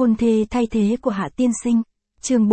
Hôn thê thay thế của Hạ tiên sinh. Chương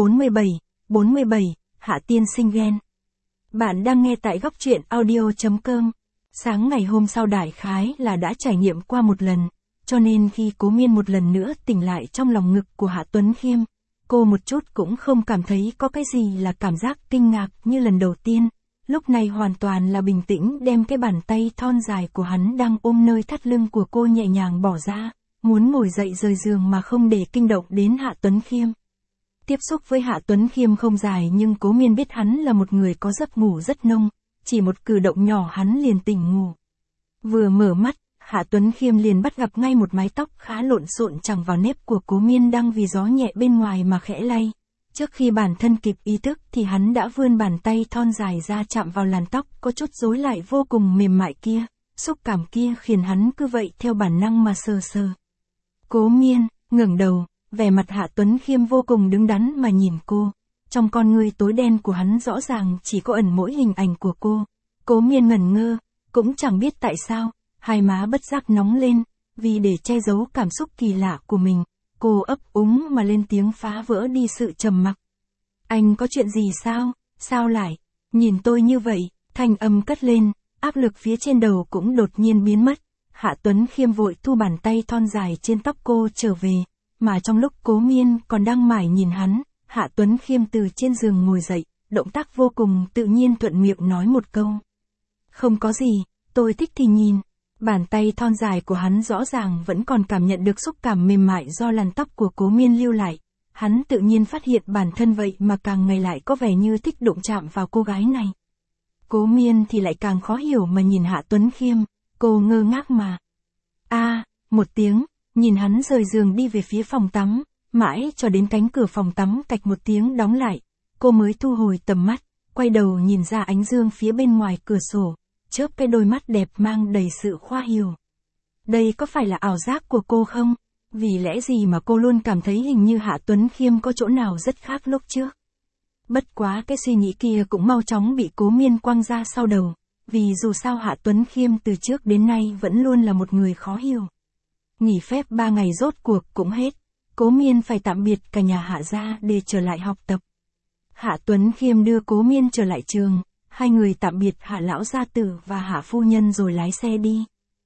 47, Hạ tiên sinh ghen. Bạn đang nghe tại góc truyện audio.com. Sáng ngày hôm sau đại khái là đã trải nghiệm qua một lần, cho nên khi Cố Miên một lần nữa tỉnh lại trong lòng ngực của Hạ Tuấn Khiêm, cô một chút cũng không cảm thấy có cái gì là cảm giác kinh ngạc như lần đầu tiên. Lúc này hoàn toàn là bình tĩnh đem cái bàn tay thon dài của hắn đang ôm nơi thắt lưng của cô nhẹ nhàng bỏ ra, muốn ngồi dậy rời giường mà không để kinh động đến Hạ Tuấn Khiêm. Tiếp xúc với Hạ Tuấn Khiêm không dài nhưng Cố Miên biết hắn là một người có giấc ngủ rất nông, chỉ một cử động nhỏ hắn liền tỉnh ngủ. Vừa mở mắt, Hạ Tuấn Khiêm liền bắt gặp ngay một mái tóc khá lộn xộn chẳng vào nếp của Cố Miên đang vì gió nhẹ bên ngoài mà khẽ lay. Trước khi bản thân kịp ý thức thì hắn đã vươn bàn tay thon dài ra chạm vào làn tóc có chút rối lại vô cùng mềm mại kia, xúc cảm kia khiến hắn cứ vậy theo bản năng mà sờ sờ. Cố Miên ngẩng đầu, vẻ mặt Hạ Tuấn Khiêm vô cùng đứng đắn mà nhìn cô. Trong con ngươi tối đen của hắn rõ ràng chỉ có ẩn mỗi hình ảnh của cô. Cố Miên ngẩn ngơ, cũng chẳng biết tại sao, hai má bất giác nóng lên, vì để che giấu cảm xúc kỳ lạ của mình, cô ấp úng mà lên tiếng phá vỡ đi sự trầm mặc. Anh có chuyện gì sao, sao lại, nhìn tôi như vậy, thanh âm cất lên, áp lực phía trên đầu cũng đột nhiên biến mất. Hạ Tuấn Khiêm vội thu bàn tay thon dài trên tóc cô trở về, mà trong lúc Cố Miên còn đang mải nhìn hắn, Hạ Tuấn Khiêm từ trên giường ngồi dậy, động tác vô cùng tự nhiên thuận miệng nói một câu. Không có gì, tôi thích thì nhìn. Bàn tay thon dài của hắn rõ ràng vẫn còn cảm nhận được xúc cảm mềm mại do làn tóc của Cố Miên lưu lại. Hắn tự nhiên phát hiện bản thân vậy mà càng ngày lại có vẻ như thích đụng chạm vào cô gái này. Cố Miên thì lại càng khó hiểu mà nhìn Hạ Tuấn Khiêm, cô ngơ ngác mà. Một tiếng, nhìn hắn rời giường đi về phía phòng tắm, mãi cho đến cánh cửa phòng tắm cạch một tiếng đóng lại, cô mới thu hồi tầm mắt, quay đầu nhìn ra ánh dương phía bên ngoài cửa sổ, chớp cái đôi mắt đẹp mang đầy sự khoa hiểu. Đây có phải là ảo giác của cô không? Vì lẽ gì mà cô luôn cảm thấy hình như Hạ Tuấn Khiêm có chỗ nào rất khác lúc trước? Bất quá cái suy nghĩ kia cũng mau chóng bị Cố Miên quăng ra sau đầu, vì dù sao Hạ Tuấn Khiêm từ trước đến nay vẫn luôn là một người khó hiểu. Nghỉ phép 3 ngày rốt cuộc cũng hết, Cố Miên phải tạm biệt cả nhà Hạ gia để trở lại học tập. Hạ Tuấn Khiêm đưa Cố Miên trở lại trường, hai người tạm biệt Hạ lão gia tử và Hạ phu nhân rồi lái xe đi.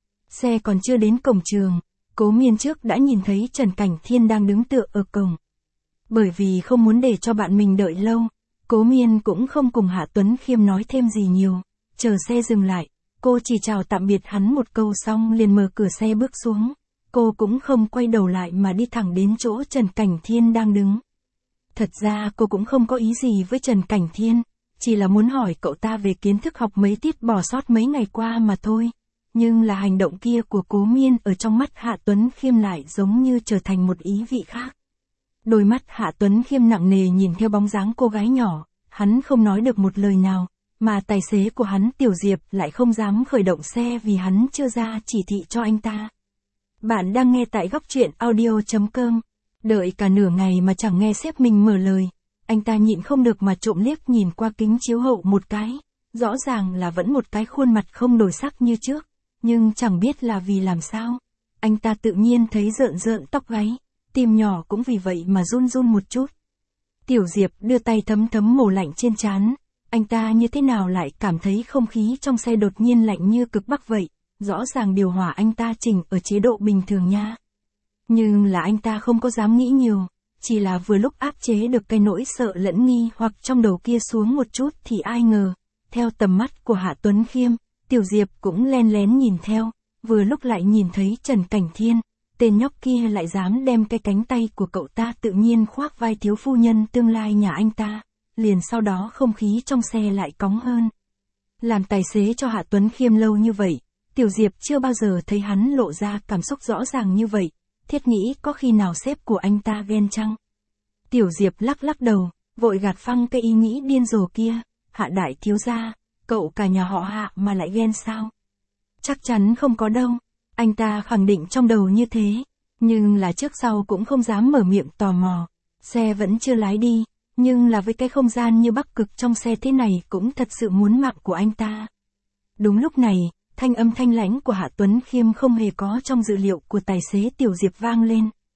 Xe còn chưa đến cổng trường, Cố Miên trước đã nhìn thấy Trần Cảnh Thiên đang đứng tựa ở cổng. Bởi vì không muốn để cho bạn mình đợi lâu, Cố Miên cũng không cùng Hạ Tuấn Khiêm nói thêm gì nhiều, chờ xe dừng lại, cô chỉ chào tạm biệt hắn một câu xong liền mở cửa xe bước xuống. Cô cũng không quay đầu lại mà đi thẳng đến chỗ Trần Cảnh Thiên đang đứng. Thật ra cô cũng không có ý gì với Trần Cảnh Thiên, chỉ là muốn hỏi cậu ta về kiến thức học mấy tiết bỏ sót mấy ngày qua mà thôi. Nhưng là hành động kia của Cố Miên ở trong mắt Hạ Tuấn Khiêm lại giống như trở thành một ý vị khác. Đôi mắt Hạ Tuấn Khiêm nặng nề nhìn theo bóng dáng cô gái nhỏ, hắn không nói được một lời nào, mà tài xế của hắn Tiểu Diệp lại không dám khởi động xe vì hắn chưa ra chỉ thị cho anh ta. Bạn đang nghe tại góc truyện audio.com. Đợi cả nửa ngày mà chẳng nghe sếp mình mở lời, anh ta nhịn không được mà trộm liếc nhìn qua kính chiếu hậu một cái, rõ ràng là vẫn một cái khuôn mặt không đổi sắc như trước, nhưng chẳng biết là vì làm sao, anh ta tự nhiên thấy rợn rợn tóc gáy, tim nhỏ cũng vì vậy mà run run một chút. Tiểu Diệp đưa tay thấm thấm mồ lạnh trên trán, anh ta như thế nào lại cảm thấy không khí trong xe đột nhiên lạnh như cực bắc vậy. Rõ ràng điều hòa anh ta chỉnh ở chế độ bình thường nha. Nhưng là anh ta không có dám nghĩ nhiều, chỉ là vừa lúc áp chế được cái nỗi sợ lẫn nghi hoặc trong đầu kia xuống một chút thì ai ngờ, theo tầm mắt của Hạ Tuấn Khiêm, Tiểu Diệp cũng len lén nhìn theo, vừa lúc lại nhìn thấy Trần Cảnh Thiên, tên nhóc kia lại dám đem cái cánh tay của cậu ta tự nhiên khoác vai thiếu phu nhân tương lai nhà anh ta, liền sau đó không khí trong xe lại cóng hơn. Làm tài xế cho Hạ Tuấn Khiêm lâu như vậy, Tiểu Diệp chưa bao giờ thấy hắn lộ ra cảm xúc rõ ràng như vậy, thiết nghĩ có khi nào sếp của anh ta ghen chăng? Tiểu Diệp lắc lắc đầu, vội gạt phăng cái ý nghĩ điên rồ kia, Hạ đại thiếu gia, cậu cả nhà họ Hạ mà lại ghen sao? Chắc chắn không có đâu, anh ta khẳng định trong đầu như thế, nhưng là trước sau cũng không dám mở miệng tò mò, xe vẫn chưa lái đi, nhưng là với cái không gian như Bắc Cực trong xe thế này cũng thật sự muốn mạng của anh ta. Đúng lúc này, thanh âm thanh lãnh của Hạ Tuấn Khiêm không hề có trong dự liệu của tài xế Tiểu Diệp vang lên.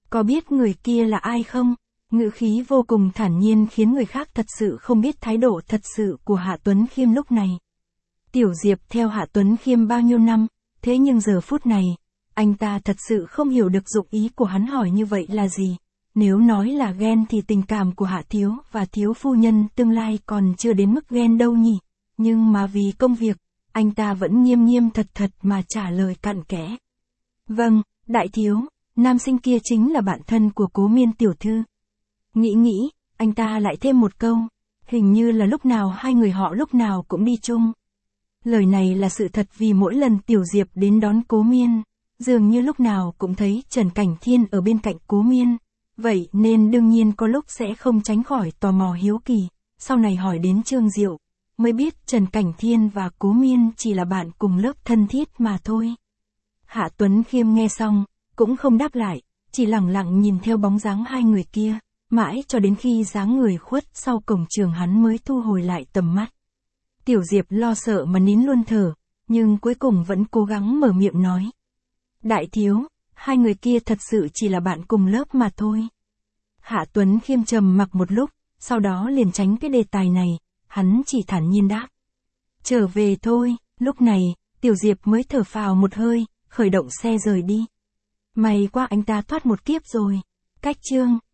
Có biết người kia là ai không? Ngữ khí vô cùng thản nhiên khiến người khác thật sự không biết thái độ thật sự của Hạ Tuấn Khiêm lúc này. Tiểu Diệp theo Hạ Tuấn Khiêm bao nhiêu năm, thế nhưng giờ phút này, anh ta thật sự không hiểu được dụng ý của hắn hỏi như vậy là gì. Nếu nói là ghen thì tình cảm của Hạ Thiếu và Thiếu phu nhân tương lai còn chưa đến mức ghen đâu nhỉ. Nhưng mà vì công việc, anh ta vẫn nghiêm nghiêm thật thật mà trả lời cặn kẽ. Vâng, đại thiếu, nam sinh kia chính là bạn thân của Cố Miên tiểu thư. Nghĩ, anh ta lại thêm một câu, hình như là lúc nào hai người họ lúc nào cũng đi chung. Lời này là sự thật vì mỗi lần Tiểu Diệp đến đón Cố Miên, dường như lúc nào cũng thấy Trần Cảnh Thiên ở bên cạnh Cố Miên, vậy nên đương nhiên có lúc sẽ không tránh khỏi tò mò hiếu kỳ, sau này hỏi đến Trương Diệu, mới biết Trần Cảnh Thiên và Cố Miên chỉ là bạn cùng lớp thân thiết mà thôi. Hạ Tuấn Khiêm nghe xong, cũng không đáp lại, chỉ lặng lặng nhìn theo bóng dáng hai người kia, mãi cho đến khi dáng người khuất sau cổng trường hắn mới thu hồi lại tầm mắt. Tiểu Diệp lo sợ mà nín luôn thở, nhưng cuối cùng vẫn cố gắng mở miệng nói. Đại thiếu, hai người kia thật sự chỉ là bạn cùng lớp mà thôi. Hạ Tuấn Khiêm trầm mặc một lúc, sau đó liền tránh cái đề tài này, hắn chỉ thản nhiên đáp. Trở về thôi, lúc này, Tiểu Diệp mới thở phào một hơi, khởi động xe rời đi. May quá anh ta thoát một kiếp rồi. Cách chương